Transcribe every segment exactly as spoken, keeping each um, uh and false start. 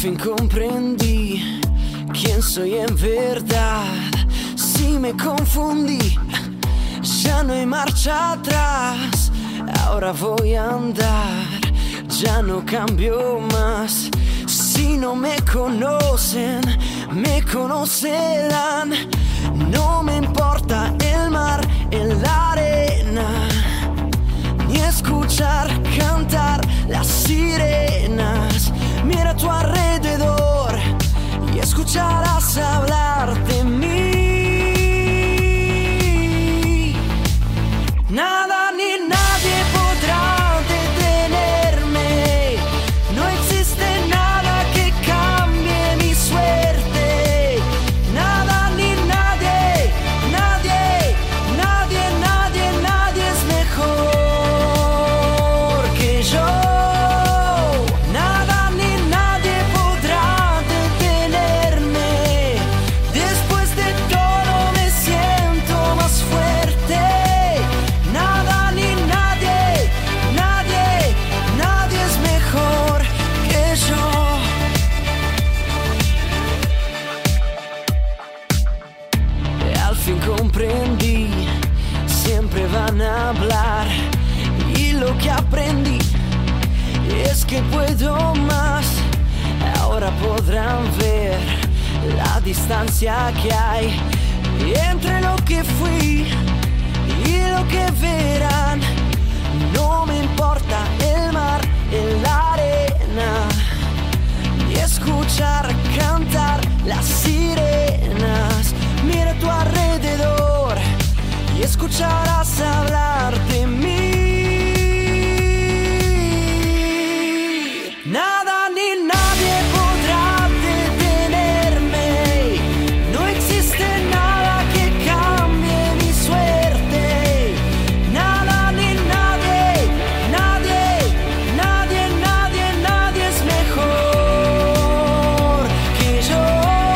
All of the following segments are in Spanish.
fin comprendí quién soy en verdad. Si me confundí, ya no hay marcha atrás. Ahora voy a andar, ya no cambio más. Si no me conocen, me conocerán. No me importa el mar en la arena, ni escuchar cantar las sirenas. Mira a tu alrededor y escucharás hablar de mí. Nada ni nadie podrá detenerme. No existe nada que cambie mi suerte. Nada ni nadie, nadie, nadie, nadie, nadie es mejor que yo. Nada ni nadie podrá detenerme. Después de todo me siento más fuerte. Nada ni nadie, nadie, nadie es mejor que yo. Al fin comprendí, siempre van a hablar. Y lo que aprendí es que puedo más. Ahora podrán ver la distancia que hay entre lo que fui y lo que verán. No me importa el mar en la arena, ni escuchar cantar las sirenas. Mira a tu alrededor y escucharás hablar de mí. Nada ni nadie podrá detenerme. No existe nada que cambie mi suerte. Nada ni nadie, nadie, nadie, nadie, nadie es mejor que yo.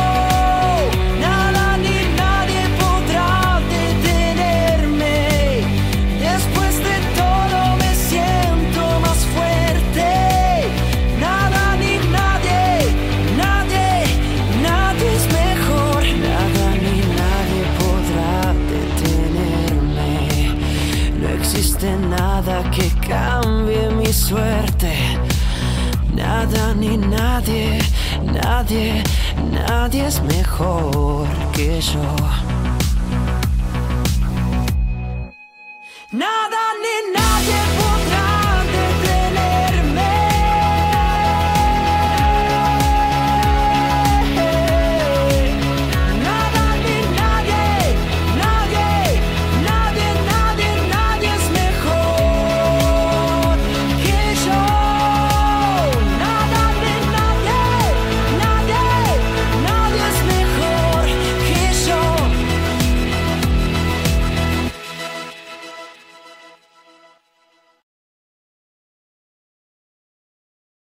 Nada ni nadie podrá detenerme. Después de todo me siento más fuerte. Nada ni nadie, nadie, nadie es mejor. Nada ni nadie podrá detenerme. No existe nada que cambie mi suerte. Nada ni nadie, nadie, nadie es mejor que yo.